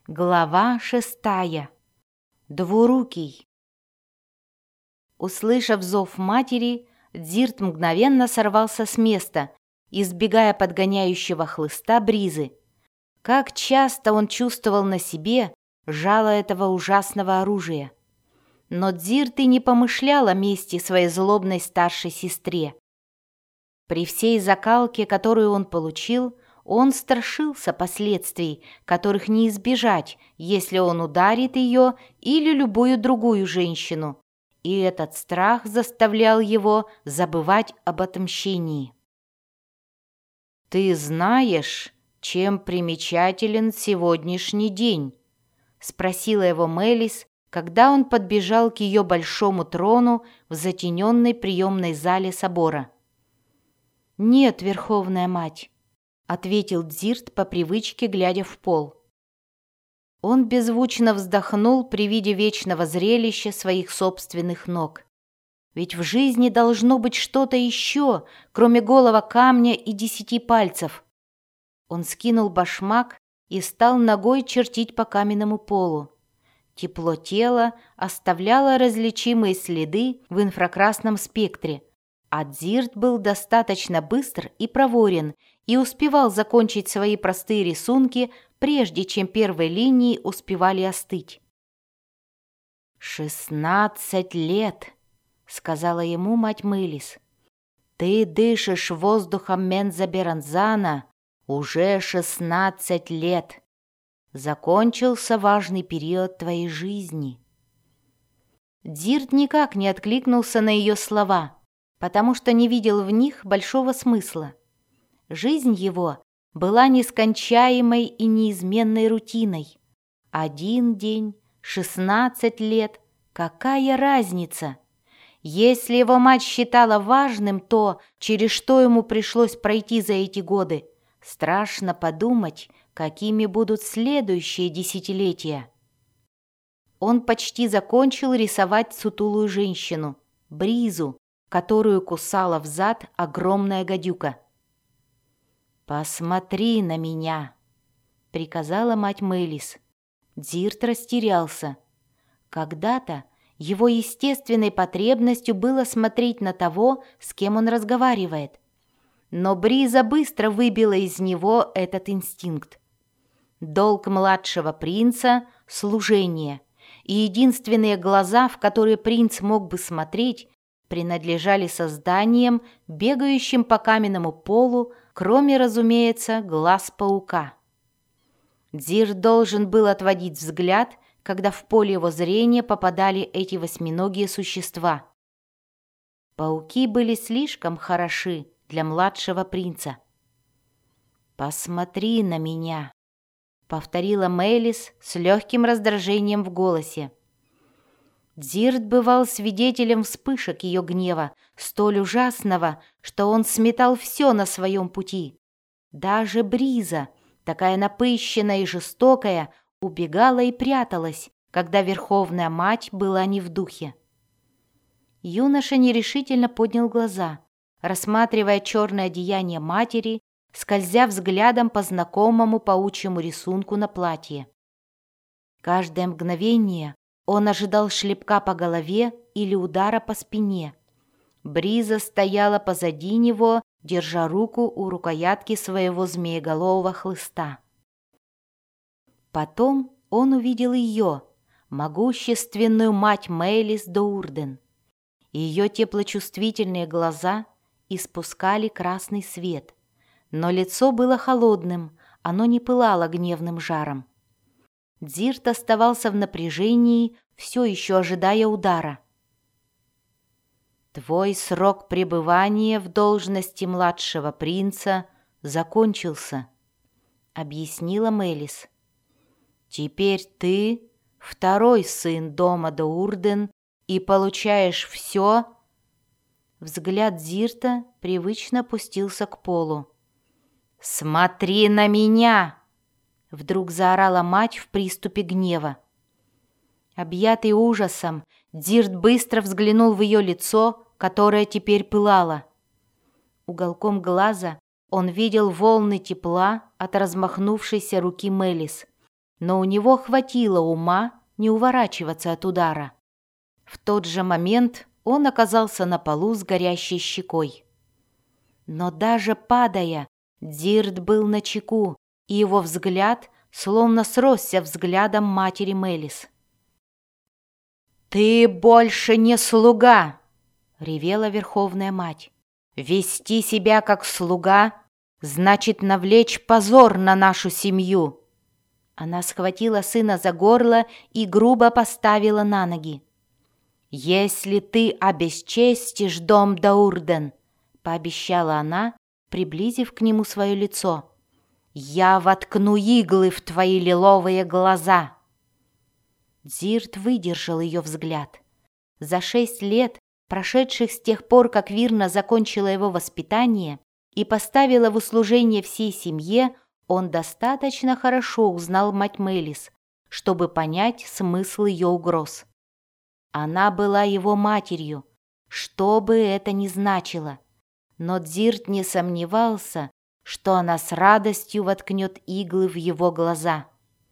Глава 6. Двурукий. Услышав зов матери, Дзирт мгновенно сорвался с места, избегая подгоняющего хлыста Бризы. Как часто он чувствовал на себе жало этого ужасного оружия. Но Дзирт и не помышлял о мести своей злобной старшей сестре. При всей закалке, которую он получил, он страшился последствий, которых не избежать, если он ударит ее или любую другую женщину, и этот страх заставлял его забывать об отмщении. «Ты знаешь, чем примечателен сегодняшний день?» — спросила его Мелис, когда он подбежал к ее большому трону в затененной приемной зале собора. «Нет, Верховная Мать», — ответил Дзирт по привычке, глядя в пол. Он беззвучно вздохнул при виде вечного зрелища своих собственных ног. Ведь в жизни должно быть что-то еще, кроме голого камня и 10 пальцев. Он скинул башмак и стал ногой чертить по каменному полу. Тепло тела оставляло различимые следы в инфракрасном спектре, а Дзирт был достаточно быстр и проворен и успевал закончить свои простые рисунки, прежде чем первые линии успевали остыть. 16 лет, — сказала ему мать Мелис. «Ты дышишь воздухом Менза-Беранзана уже 16 лет. Закончился важный период твоей жизни». Дзирт никак не откликнулся на ее слова, потому что не видел в них большого смысла. Жизнь его была нескончаемой и неизменной рутиной. Один день, 16 лет, какая разница? Если его мать считала важным то, через что ему пришлось пройти за эти годы, страшно подумать, какими будут следующие десятилетия. Он почти закончил рисовать сутулую женщину, Бризу, которую кусала взад огромная гадюка. «Посмотри на меня», — приказала мать Мелис. Дзирт растерялся. Когда-то его естественной потребностью было смотреть на того, с кем он разговаривает. Но Бриза быстро выбила из него этот инстинкт. Долг младшего принца — служение, и единственные глаза, в которые принц мог бы смотреть, принадлежали созданиям, бегающим по каменному полу, кроме, разумеется, глаз паука. Дзирт должен был отводить взгляд, когда в поле его зрения попадали эти восьминогие существа. Пауки были слишком хороши для младшего принца. «Посмотри на меня», — повторила Мелис с легким раздражением в голосе. Дзирт бывал свидетелем вспышек ее гнева, столь ужасного, что он сметал все на своем пути. Даже Бриза, такая напыщенная и жестокая, убегала и пряталась, когда Верховная Мать была не в духе. Юноша нерешительно поднял глаза, рассматривая черное одеяние матери, скользя взглядом по знакомому паучьему рисунку на платье. Каждое мгновение он ожидал шлепка по голове или удара по спине. Бриза стояла позади него, держа руку у рукоятки своего змееголового хлыста. Потом он увидел ее, могущественную мать Мелис Доурден. Ее теплочувствительные глаза испускали красный свет, но лицо было холодным, оно не пылало гневным жаром. Дзирт оставался в напряжении, все еще ожидая удара. «Твой срок пребывания в должности младшего принца закончился», — объяснила Мелис. «Теперь ты второй сын дома Доурден и получаешь все». Взгляд Дзирта привычно опустился к полу. «Смотри на меня!» — вдруг заорала мать в приступе гнева. Объятый ужасом, Дзирт быстро взглянул в ее лицо, которое теперь пылало. Уголком глаза он видел волны тепла от размахнувшейся руки Мелис. но у него хватило ума не уворачиваться от удара. В тот же момент он оказался на полу с горящей щекой. Но даже падая, Дзирт был начеку, и его взгляд словно сросся взглядом матери Мелис. «Ты больше не слуга!» — ревела Верховная Мать. «Вести себя как слуга значит навлечь позор на нашу семью!» Она схватила сына за горло и грубо поставила на ноги. «Если ты обесчестишь дом Даурден», — пообещала она, приблизив к нему свое лицо, — «я воткну иглы в твои лиловые глаза». Дзирт выдержал ее взгляд. За 6 лет, прошедших с тех пор, как Вирна закончила его воспитание и поставила в услужение всей семье, он достаточно хорошо узнал мать Мелис, чтобы понять смысл ее угроз. Она была его матерью, что бы это ни значило, но Дзирт не сомневался, что она с радостью воткнет иглы в его глаза.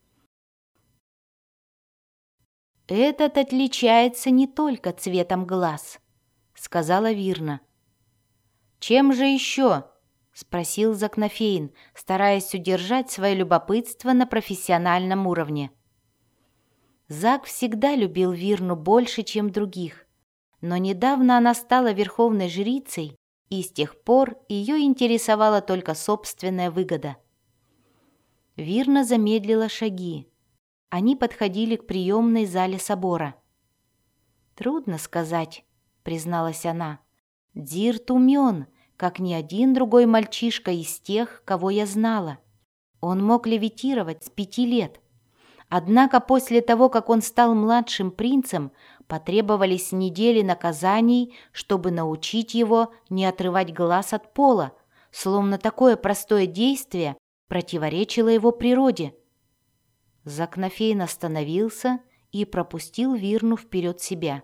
«Этот отличается не только цветом глаз», — сказала Вирна. «Чем же еще?» — спросил Закнофейн, стараясь удержать свое любопытство на профессиональном уровне. Зак всегда любил Вирну больше, чем других, но недавно она стала верховной жрицей, и с тех пор ее интересовала только собственная выгода. Вирна замедлила шаги. Они подходили к приемной зале собора. «Трудно сказать», — призналась она. «Дзирт умен, как ни один другой мальчишка из тех, кого я знала. Он мог левитировать с 5 лет. Однако после того, как он стал младшим принцем, потребовались недели наказаний, чтобы научить его не отрывать глаз от пола, словно такое простое действие противоречило его природе». Закнофейн остановился и пропустил Вирну вперед себя.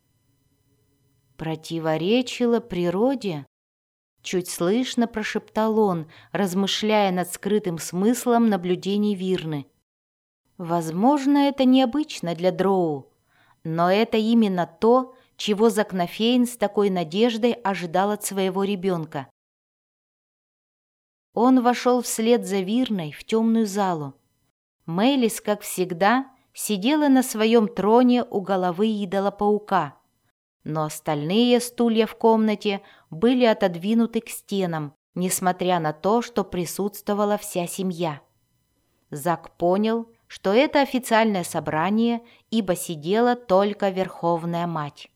«Противоречило природе?» — чуть слышно прошептал он, размышляя над скрытым смыслом наблюдений Вирны. «Возможно, это необычно для дроу, но это именно то, чего Закнофейн с такой надеждой ожидал от своего ребенка». Он вошел вслед за Вирной в темную залу. Мелис, как всегда, сидела на своем троне у головы идола-паука, но остальные стулья в комнате были отодвинуты к стенам, несмотря на то, что присутствовала вся семья. Зак понял, что это официальное собрание, ибо сидела только Верховная Мать.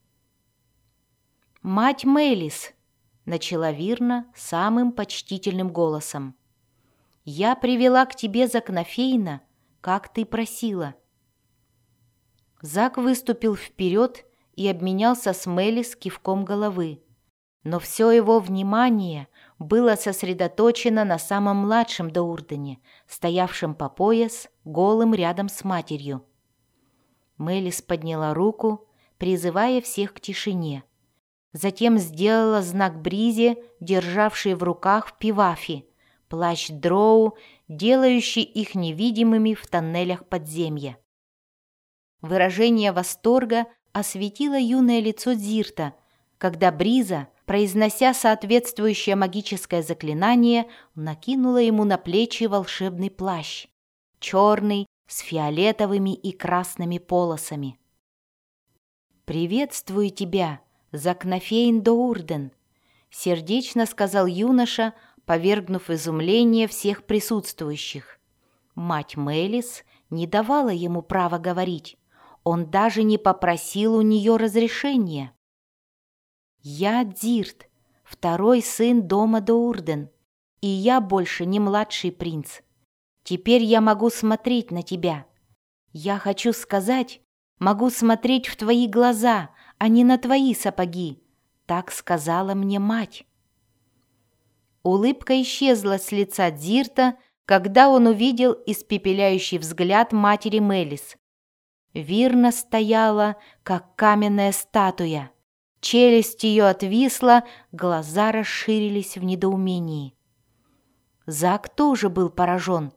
«Мать Мелис», — начала Вирна самым почтительным голосом, — «я привела к тебе Закнофейна, как ты просила». Зак выступил вперед и обменялся с Мелис кивком головы, но все его внимание было сосредоточено на самом младшем Даурдене, стоявшем по пояс, голым рядом с матерью. Мелис подняла руку, призывая всех к тишине. Затем сделала знак Бризе, державшей в руках пивафи, плащ дроу, делающий их невидимыми в тоннелях подземья. Выражение восторга осветило юное лицо Дзирта, когда Бриза, произнося соответствующее магическое заклинание, накинула ему на плечи волшебный плащ, черный, с фиолетовыми и красными полосами. «Приветствую тебя, Закнофейн Доурден», — сердечно сказал юноша, повергнув в изумление всех присутствующих. Мать Мелис не давала ему права говорить. Он даже не попросил у нее разрешения. «Я Дзирт, второй сын дома Доурден, и я больше не младший принц. Теперь я могу смотреть на тебя. Я хочу сказать, могу смотреть в твои глаза, а не на твои сапоги», — так сказала мне мать. Улыбка исчезла с лица Дзирта, когда он увидел испепеляющий взгляд матери Мелис. Вирна стояла, как каменная статуя. Челюсть ее отвисла, глаза расширились в недоумении. Зак тоже был поражен,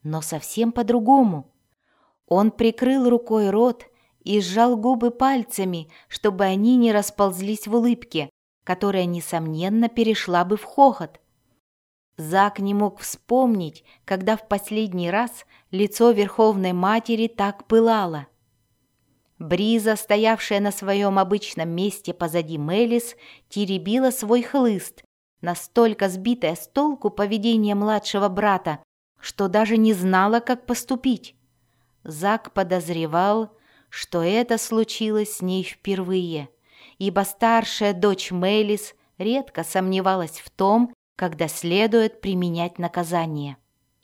но совсем по-другому. Он прикрыл рукой рот и сжал губы пальцами, чтобы они не расползлись в улыбке, которая, несомненно, перешла бы в хохот. Зак не мог вспомнить, когда в последний раз лицо Верховной Матери так пылало. Бриза, стоявшая на своем обычном месте позади Мелис, теребила свой хлыст, настолько сбитая с толку поведением младшего брата, что даже не знала, как поступить. Зак подозревал, что это случилось с ней впервые, ибо старшая дочь Мелис редко сомневалась в том, когда следует применять наказание.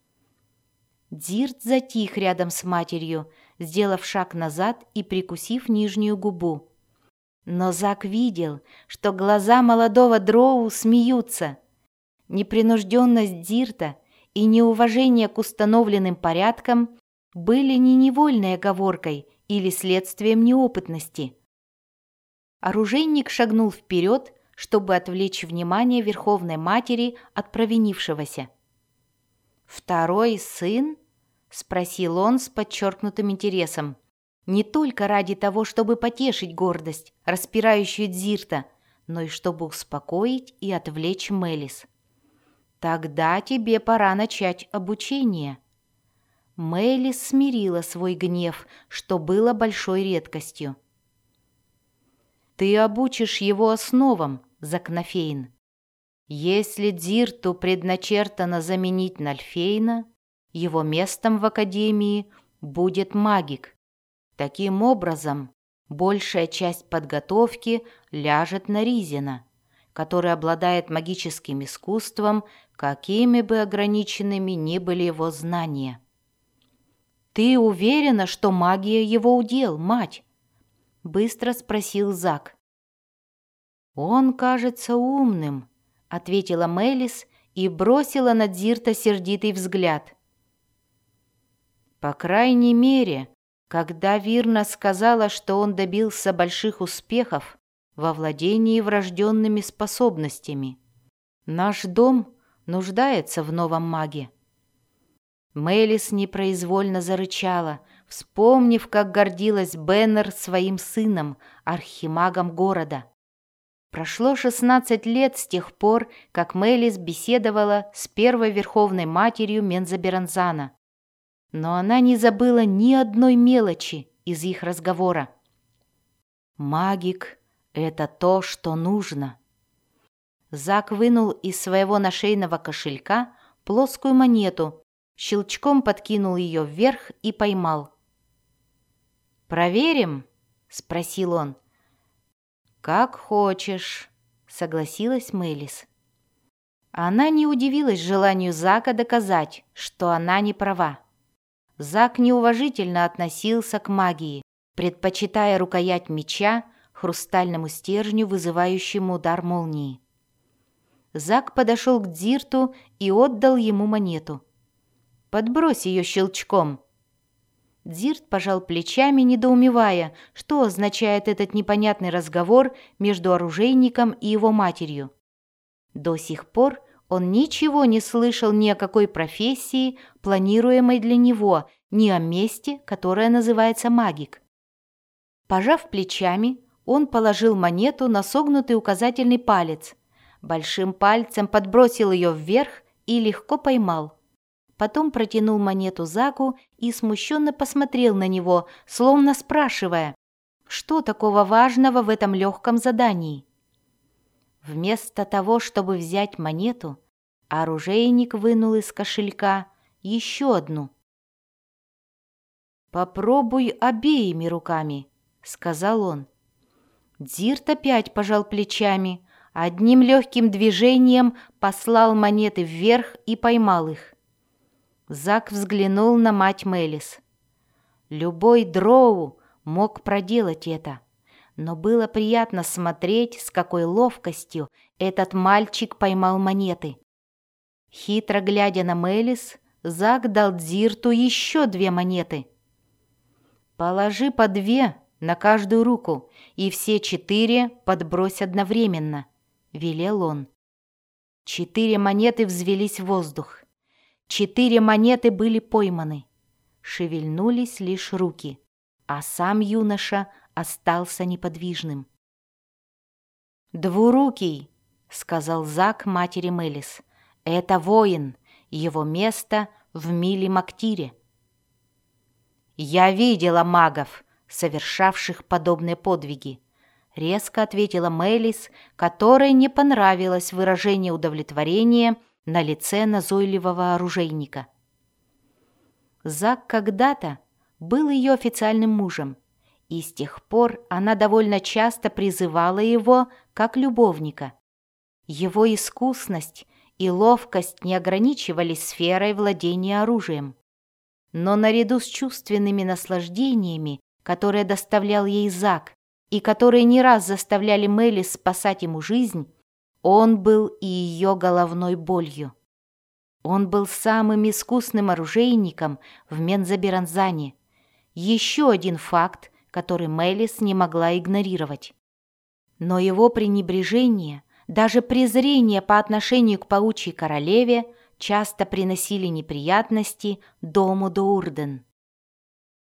Дзирт затих рядом с матерью, сделав шаг назад и прикусив нижнюю губу. Но Зак видел, что глаза молодого дроу смеются. Непринужденность Дзирта и неуважение к установленным порядкам были не невольной оговоркой или следствием неопытности. Оружейник шагнул вперед, чтобы отвлечь внимание Верховной Матери от провинившегося. «Второй сын?» — спросил он с подчеркнутым интересом. Не только ради того, чтобы потешить гордость, распирающую Дзирта, но и чтобы успокоить и отвлечь Мелис. «Тогда тебе пора начать обучение». Мелис смирила свой гнев, что было большой редкостью. «Ты обучишь его основам, Закнофейн. Если Дзирту предначертано заменить Нальфейна, его местом в Академии будет магик. Таким образом, большая часть подготовки ляжет на Ризина, который обладает магическим искусством, какими бы ограниченными ни были его знания». «Ты уверена, что магия его удел, мать?» — быстро спросил Зак. «Он кажется умным», — ответила Мелис и бросила на Дзирта сердитый взгляд. «По крайней мере, когда Вирна сказала, что он добился больших успехов во владении врожденными способностями. Наш дом нуждается в новом маге». Мелис непроизвольно зарычала, вспомнив, как гордилась Беннер своим сыном, архимагом города. Прошло 16 лет с тех пор, как Мелис беседовала с первой верховной матерью Мензаберанзана. Но она не забыла ни одной мелочи из их разговора. «Магик — это то, что нужно». Зак вынул из своего нашейного кошелька плоскую монету, щелчком подкинул ее вверх и поймал. «Проверим?» — спросил он. «Как хочешь», — согласилась Мелис. Она не удивилась желанию Зака доказать, что она не права. Зак неуважительно относился к магии, предпочитая рукоять меча хрустальному стержню, вызывающему удар молнии. Зак подошел к Дзирту и отдал ему монету. «Подбрось ее щелчком». Дзирт пожал плечами, недоумевая, что означает этот непонятный разговор между оружейником и его матерью. До сих пор он ничего не слышал ни о какой профессии, планируемой для него, ни о месте, которое называется магик. Пожав плечами, он положил монету на согнутый указательный палец, большим пальцем подбросил ее вверх и легко поймал. Потом протянул монету Заку и смущенно посмотрел на него, словно спрашивая, что такого важного в этом легком задании. Вместо того, чтобы взять монету, оружейник вынул из кошелька еще одну. «Попробуй обеими руками», — сказал он. Дзирт опять пожал плечами, одним легким движением послал монеты вверх и поймал их. Зак взглянул на мать Мелис. Любой дроу мог проделать это, но было приятно смотреть, с какой ловкостью этот мальчик поймал монеты. Хитро глядя на Мелис, Зак дал Дзирту еще 2 монеты. «Положи по 2 на каждую руку, и все 4 подбрось одновременно», — велел он. 4 монеты взвелись в воздух. 4 монеты были пойманы. Шевельнулись лишь руки, а сам юноша остался неподвижным. «Двурукий», — сказал Зак матери Мелис, — «это воин, его место в Мили-Мактире». «Я видела магов, совершавших подобные подвиги», — резко ответила Мелис, которой не понравилось выражение удовлетворения на лице назойливого оружейника. Зак когда-то был ее официальным мужем, и с тех пор она довольно часто призывала его как любовника. Его искусность и ловкость не ограничивались сферой владения оружием. Но наряду с чувственными наслаждениями, которые доставлял ей Зак, и которые не раз заставляли Мелис спасать ему жизнь, он был и ее головной болью. Он был самым искусным оружейником в Мензоберанзане. Еще один факт, который Мелис не могла игнорировать. Но его пренебрежение, даже презрение по отношению к паучьей королеве часто приносили неприятности дому Доурден.